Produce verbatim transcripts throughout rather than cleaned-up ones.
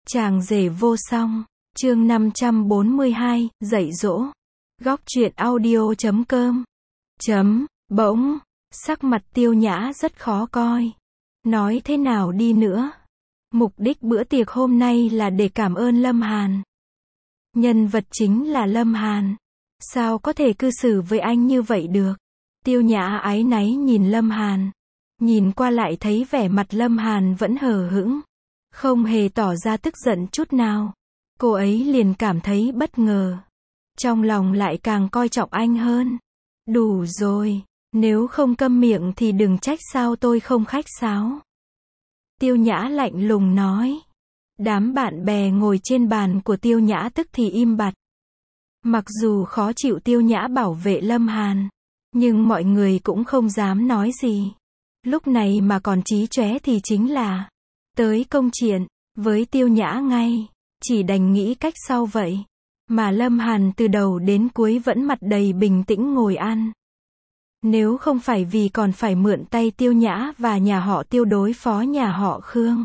Chàng rể vô song, chương năm trăm bốn mươi hai, dạy dỗ. Góc truyện audio chấm com. Chấm, bỗng, sắc mặt Tiêu Nhã rất khó coi. Nói thế nào đi nữa? Mục đích bữa tiệc hôm nay là để cảm ơn Lâm Hàn. Nhân vật chính là Lâm Hàn. Sao có thể cư xử với anh như vậy được? Tiêu Nhã áy náy nhìn Lâm Hàn. Nhìn qua lại thấy vẻ mặt Lâm Hàn vẫn hờ hững. Không hề tỏ ra tức giận chút nào. Cô ấy liền cảm thấy bất ngờ. Trong lòng lại càng coi trọng anh hơn. Đủ rồi, nếu không câm miệng thì đừng trách sao tôi không khách sáo. Tiêu Nhã lạnh lùng nói. Đám bạn bè ngồi trên bàn của Tiêu Nhã tức thì im bặt. Mặc dù khó chịu Tiêu Nhã bảo vệ Lâm Hàn, nhưng mọi người cũng không dám nói gì. Lúc này mà còn chí chóe thì chính là tới công chuyện với Tiêu Nhã ngay, chỉ đành nghĩ cách sau vậy. Mà Lâm Hàn từ đầu đến cuối vẫn mặt đầy bình tĩnh ngồi ăn. Nếu không phải vì còn phải mượn tay Tiêu Nhã và nhà họ Tiêu đối phó nhà họ Khương,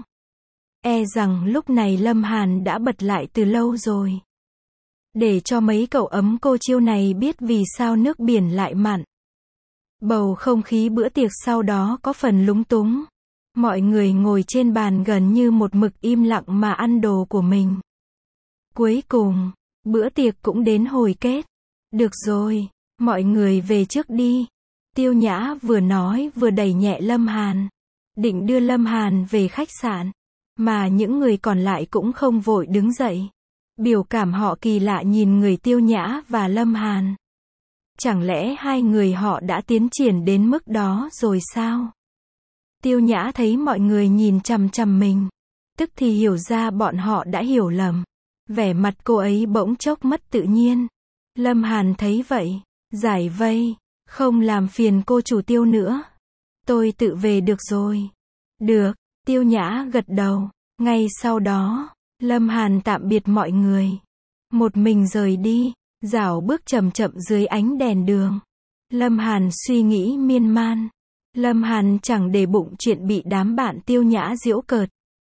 e rằng lúc này Lâm Hàn đã bật lại từ lâu rồi. Để cho mấy cậu ấm cô chiêu này biết vì sao nước biển lại mặn. Bầu không khí bữa tiệc sau đó có phần lúng túng. Mọi người ngồi trên bàn gần như một mực im lặng mà ăn đồ của mình. Cuối cùng, bữa tiệc cũng đến hồi kết. Được rồi, mọi người về trước đi. Tiêu Nhã vừa nói vừa đẩy nhẹ Lâm Hàn. Định đưa Lâm Hàn về khách sạn. Mà những người còn lại cũng không vội đứng dậy. Biểu cảm họ kỳ lạ nhìn người Tiêu Nhã và Lâm Hàn. Chẳng lẽ hai người họ đã tiến triển đến mức đó rồi sao? Tiêu Nhã thấy mọi người nhìn chằm chằm mình. Tức thì hiểu ra bọn họ đã hiểu lầm. Vẻ mặt cô ấy bỗng chốc mất tự nhiên. Lâm Hàn thấy vậy. Giải vây. Không làm phiền cô chủ Tiêu nữa. Tôi tự về được rồi. Được. Tiêu Nhã gật đầu. Ngay sau đó, Lâm Hàn tạm biệt mọi người. Một mình rời đi. Dạo bước chậm chậm dưới ánh đèn đường. Lâm Hàn suy nghĩ miên man. Lâm Hàn chẳng để bụng chuyện bị đám bạn Tiêu Nhã giễu cợt.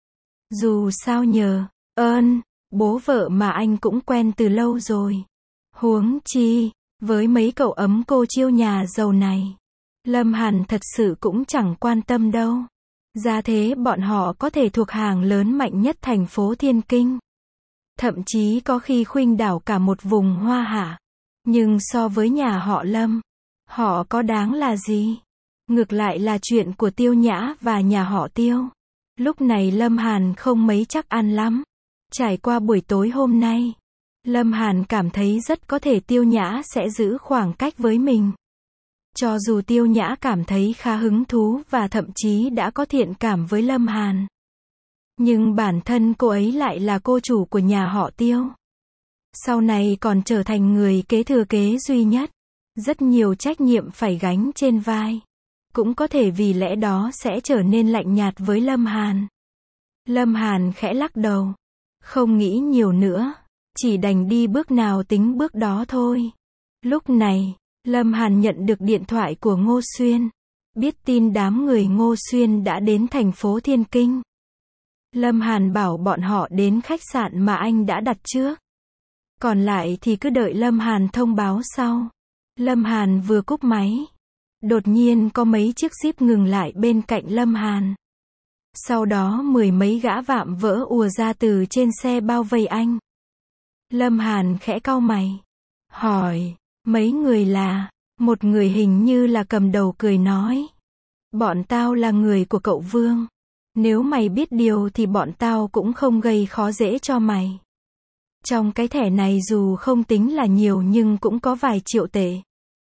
Dù sao nhờ ơn bố vợ mà anh cũng quen từ lâu rồi. Huống chi, với mấy cậu ấm cô chiêu nhà giàu này, Lâm Hàn thật sự cũng chẳng quan tâm đâu. Ra thế bọn họ có thể thuộc hàng lớn mạnh nhất thành phố Thiên Kinh. Thậm chí có khi khuynh đảo cả một vùng Hoa Hạ. Nhưng so với nhà họ Lâm, họ có đáng là gì? Ngược lại là chuyện của Tiêu Nhã và nhà họ Tiêu. Lúc này Lâm Hàn không mấy chắc ăn lắm. Trải qua buổi tối hôm nay, Lâm Hàn cảm thấy rất có thể Tiêu Nhã sẽ giữ khoảng cách với mình. Cho dù Tiêu Nhã cảm thấy khá hứng thú và thậm chí đã có thiện cảm với Lâm Hàn. Nhưng bản thân cô ấy lại là cô chủ của nhà họ Tiêu. Sau này còn trở thành người kế thừa kế duy nhất. Rất nhiều trách nhiệm phải gánh trên vai. Cũng có thể vì lẽ đó sẽ trở nên lạnh nhạt với Lâm Hàn. Lâm Hàn khẽ lắc đầu. Không nghĩ nhiều nữa. Chỉ đành đi bước nào tính bước đó thôi. Lúc này, Lâm Hàn nhận được điện thoại của Ngô Xuyên. Biết tin đám người Ngô Xuyên đã đến thành phố Thiên Kinh. Lâm Hàn bảo bọn họ đến khách sạn mà anh đã đặt trước. Còn lại thì cứ đợi Lâm Hàn thông báo sau. Lâm Hàn vừa cúp máy. Đột nhiên có mấy chiếc Jeep ngừng lại bên cạnh Lâm Hàn. Sau đó mười mấy gã vạm vỡ ùa ra từ trên xe bao vây anh. Lâm Hàn khẽ cau mày. Hỏi, mấy người là? Một người hình như là cầm đầu cười nói. Bọn tao là người của cậu Vương. Nếu mày biết điều thì bọn tao cũng không gây khó dễ cho mày. Trong cái thẻ này dù không tính là nhiều nhưng cũng có vài triệu tệ.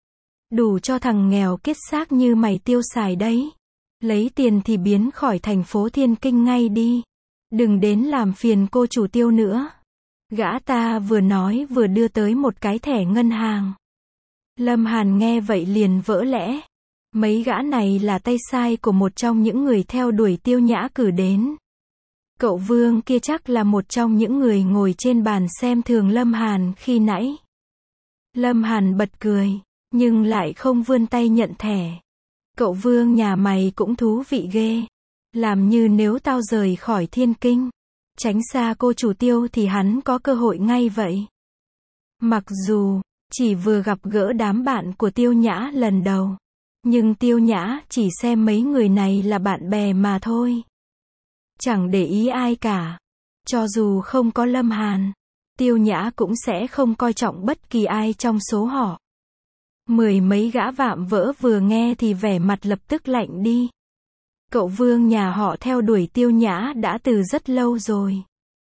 Đủ cho thằng nghèo kiết xác như mày tiêu xài đấy. Lấy tiền thì biến khỏi thành phố Thiên Kinh ngay đi. Đừng đến làm phiền cô chủ Tiêu nữa. Gã ta vừa nói vừa đưa tới một cái thẻ ngân hàng. Lâm Hàn nghe vậy liền vỡ lẽ. Mấy gã này là tay sai của một trong những người theo đuổi Tiêu Nhã cử đến. Cậu Vương kia chắc là một trong những người ngồi trên bàn xem thường Lâm Hàn khi nãy. Lâm Hàn bật cười, nhưng lại không vươn tay nhận thẻ. Cậu Vương nhà mày cũng thú vị ghê. Làm như nếu tao rời khỏi Thiên Kinh, Tránh xa cô chủ Tiêu thì hắn có cơ hội ngay vậy. Mặc dù, chỉ vừa gặp gỡ đám bạn của Tiêu Nhã lần đầu. Nhưng Tiêu Nhã chỉ xem mấy người này là bạn bè mà thôi. Chẳng để ý ai cả. Cho dù không có Lâm Hàn, Tiêu Nhã cũng sẽ không coi trọng bất kỳ ai trong số họ. Mười mấy gã vạm vỡ vừa nghe thì vẻ mặt lập tức lạnh đi. Cậu Vương nhà họ theo đuổi Tiêu Nhã đã từ rất lâu rồi.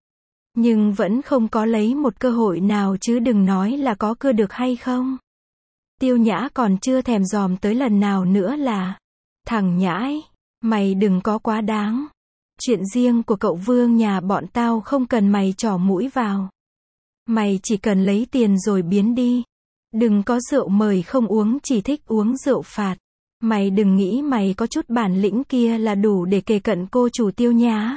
Nhưng vẫn không có lấy một cơ hội nào chứ đừng nói là có cưa được hay không. Tiêu Nhã còn chưa thèm dòm tới lần nào nữa là: thằng nhãi, mày đừng có quá đáng. Chuyện riêng của cậu Vương nhà bọn tao không cần mày trỏ mũi vào. Mày chỉ cần lấy tiền rồi biến đi. Đừng có rượu mời không uống, chỉ thích uống rượu phạt. Mày đừng nghĩ mày có chút bản lĩnh kia là đủ để kề cận cô chủ Tiêu Nhã.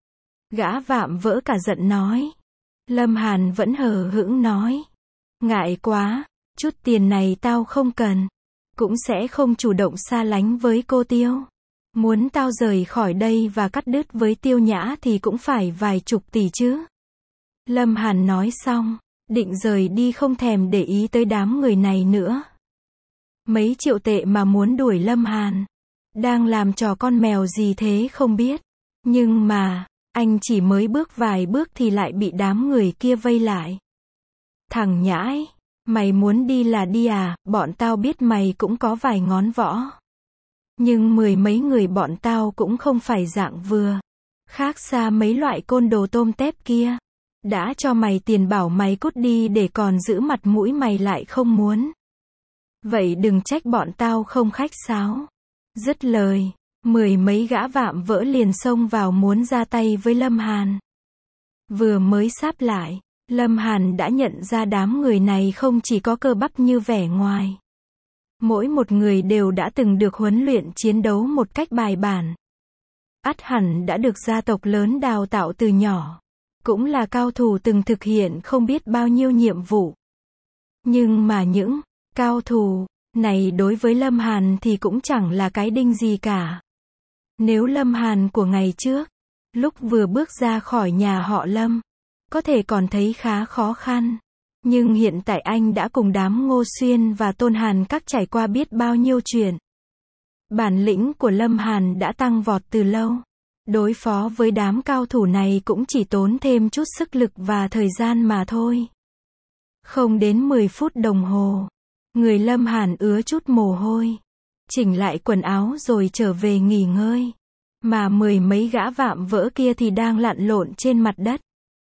Gã vạm vỡ cả giận nói. Lâm Hàn vẫn hờ hững nói. Ngại quá, chút tiền này tao không cần. Cũng sẽ không chủ động xa lánh với cô Tiêu. Muốn tao rời khỏi đây và cắt đứt với Tiêu Nhã thì cũng phải vài chục tỷ chứ. Lâm Hàn nói xong, định rời đi không thèm để ý tới đám người này nữa. Mấy triệu tệ mà muốn đuổi Lâm Hàn. Đang làm trò con mèo gì thế không biết. Nhưng mà, anh chỉ mới bước vài bước thì lại bị đám người kia vây lại. Thằng nhãi, mày muốn đi là đi à, bọn tao biết mày cũng có vài ngón võ. Nhưng mười mấy người bọn tao cũng không phải dạng vừa. Khác xa mấy loại côn đồ tôm tép kia. Đã cho mày tiền bảo mày cút đi để còn giữ mặt mũi mày lại không muốn. Vậy đừng trách bọn tao không khách sáo. Dứt lời, mười mấy gã vạm vỡ liền xông vào muốn ra tay với Lâm Hàn. Vừa mới sáp lại, Lâm Hàn đã nhận ra đám người này không chỉ có cơ bắp như vẻ ngoài. Mỗi một người đều đã từng được huấn luyện chiến đấu một cách bài bản. Ắt hẳn đã được gia tộc lớn đào tạo từ nhỏ. Cũng là cao thủ từng thực hiện không biết bao nhiêu nhiệm vụ. Nhưng mà những cao thủ này đối với Lâm Hàn thì cũng chẳng là cái đinh gì cả. Nếu Lâm Hàn của ngày trước, lúc vừa bước ra khỏi nhà họ Lâm, có thể còn thấy khá khó khăn. Nhưng hiện tại anh đã cùng đám Ngô Xuyên và Tôn Hàn Các trải qua biết bao nhiêu chuyện. Bản lĩnh của Lâm Hàn đã tăng vọt từ lâu. Đối phó với đám cao thủ này cũng chỉ tốn thêm chút sức lực và thời gian mà thôi. Không đến mười phút đồng hồ, người Lâm Hàn ứa chút mồ hôi. Chỉnh lại quần áo rồi trở về nghỉ ngơi. Mà mười mấy gã vạm vỡ kia thì đang lặn lộn trên mặt đất.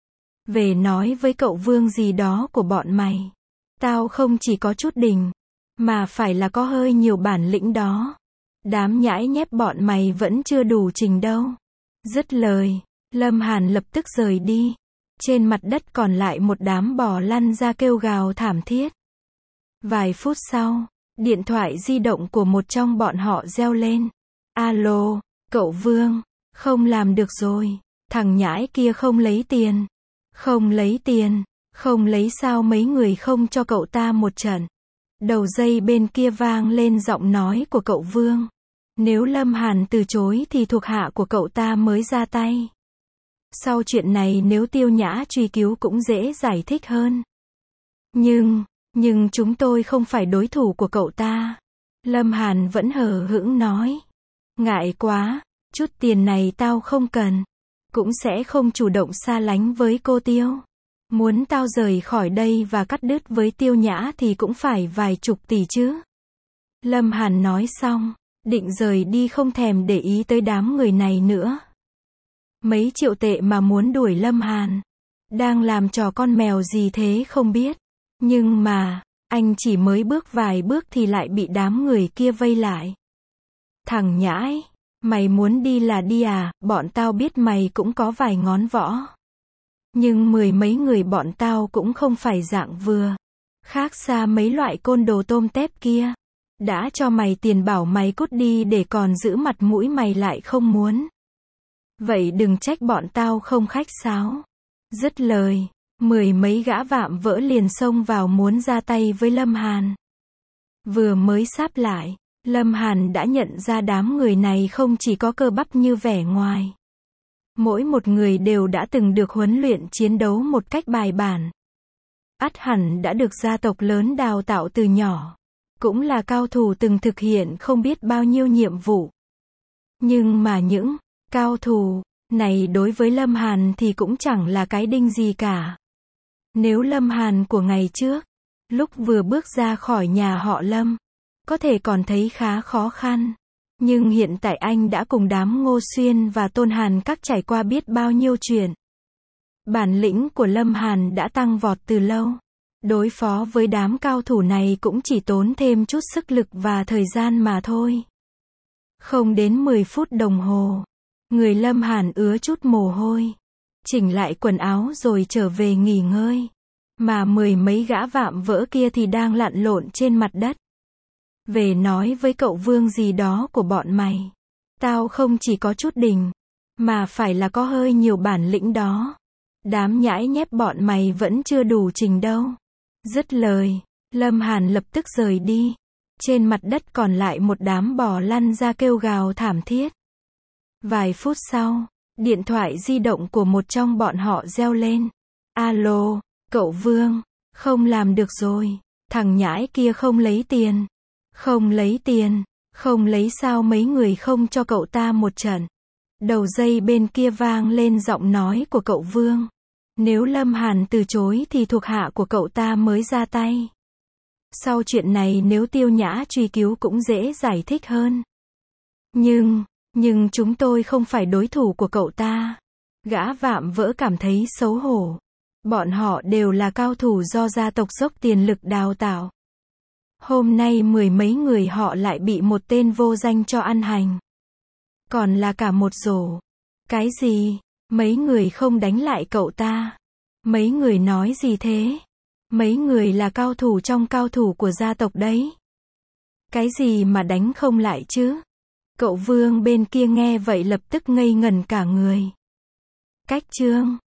Về nói với cậu Vương gì đó của bọn mày. Tao không chỉ có chút đỉnh, mà phải là có hơi nhiều bản lĩnh đó. Đám nhãi nhép bọn mày vẫn chưa đủ trình đâu. Dứt lời, Lâm Hàn lập tức rời đi. Trên mặt đất còn lại một đám bò lăn ra kêu gào thảm thiết. Vài phút sau, điện thoại di động của một trong bọn họ reo lên. Alo, cậu Vương, không làm được rồi. Thằng nhãi kia không lấy tiền. Không lấy tiền, không lấy sao mấy người không cho cậu ta một trận. Đầu dây bên kia vang lên giọng nói của cậu Vương. Nếu Lâm Hàn từ chối thì thuộc hạ của cậu ta mới ra tay. Sau chuyện này nếu Tiêu Nhã truy cứu cũng dễ giải thích hơn. Nhưng, nhưng chúng tôi không phải đối thủ của cậu ta. Lâm Hàn vẫn hờ hững nói. Ngại quá, chút tiền này tao không cần. Cũng sẽ không chủ động xa lánh với cô Tiêu. Muốn tao rời khỏi đây và cắt đứt với Tiêu Nhã thì cũng phải vài chục tỷ chứ. Lâm Hàn nói xong, định rời đi không thèm để ý tới đám người này nữa. Mấy triệu tệ mà muốn đuổi Lâm Hàn. Đang làm trò con mèo gì thế không biết. Nhưng mà, anh chỉ mới bước vài bước thì lại bị đám người kia vây lại. Thằng nhãi, mày muốn đi là đi à, bọn tao biết mày cũng có vài ngón võ. Nhưng mười mấy người bọn tao cũng không phải dạng vừa. Khác xa mấy loại côn đồ tôm tép kia. Đã cho mày tiền bảo mày cút đi để còn giữ mặt mũi mày lại không muốn. Vậy đừng trách bọn tao không khách sáo. Dứt lời, mười mấy gã vạm vỡ liền xông vào muốn ra tay với Lâm Hàn. Vừa mới sáp lại, Lâm Hàn đã nhận ra đám người này không chỉ có cơ bắp như vẻ ngoài. Mỗi một người đều đã từng được huấn luyện chiến đấu một cách bài bản. Ắt hẳn đã được gia tộc lớn đào tạo từ nhỏ. Cũng là cao thủ từng thực hiện không biết bao nhiêu nhiệm vụ. Nhưng mà những cao thủ này đối với Lâm Hàn thì cũng chẳng là cái đinh gì cả. Nếu Lâm Hàn của ngày trước, lúc vừa bước ra khỏi nhà họ Lâm, có thể còn thấy khá khó khăn. Nhưng hiện tại anh đã cùng đám Ngô Xuyên và Tôn Hàn Các trải qua biết bao nhiêu chuyện. Bản lĩnh của Lâm Hàn đã tăng vọt từ lâu. Đối phó với đám cao thủ này cũng chỉ tốn thêm chút sức lực và thời gian mà thôi. Không đến mười phút đồng hồ, người Lâm Hàn ứa chút mồ hôi. Chỉnh lại quần áo rồi trở về nghỉ ngơi. Mà mười mấy gã vạm vỡ kia thì đang lặn lộn trên mặt đất. Về nói với cậu Vương gì đó của bọn mày. Tao không chỉ có chút đỉnh, mà phải là có hơi nhiều bản lĩnh đó. Đám nhãi nhép bọn mày vẫn chưa đủ trình đâu. Dứt lời, Lâm Hàn lập tức rời đi. Trên mặt đất còn lại một đám bò lăn ra kêu gào thảm thiết. Vài phút sau, điện thoại di động của một trong bọn họ reo lên. Alo, cậu Vương, không làm được rồi. Thằng nhãi kia không lấy tiền. Không lấy tiền, không lấy sao mấy người không cho cậu ta một trận. Đầu dây bên kia vang lên giọng nói của cậu Vương. Nếu Lâm Hàn từ chối thì thuộc hạ của cậu ta mới ra tay. Sau chuyện này nếu Tiêu Nhã truy cứu cũng dễ giải thích hơn. Nhưng, nhưng chúng tôi không phải đối thủ của cậu ta. Gã vạm vỡ cảm thấy xấu hổ. Bọn họ đều là cao thủ do gia tộc dốc tiền lực đào tạo. Hôm nay mười mấy người họ lại bị một tên vô danh cho ăn hành. Còn là cả một rổ. Cái gì? Mấy người không đánh lại cậu ta. Mấy người nói gì thế? Mấy người là cao thủ trong cao thủ của gia tộc đấy. Cái gì mà đánh không lại chứ? Cậu Vương bên kia nghe vậy lập tức ngây ngẩn cả người. Cách chương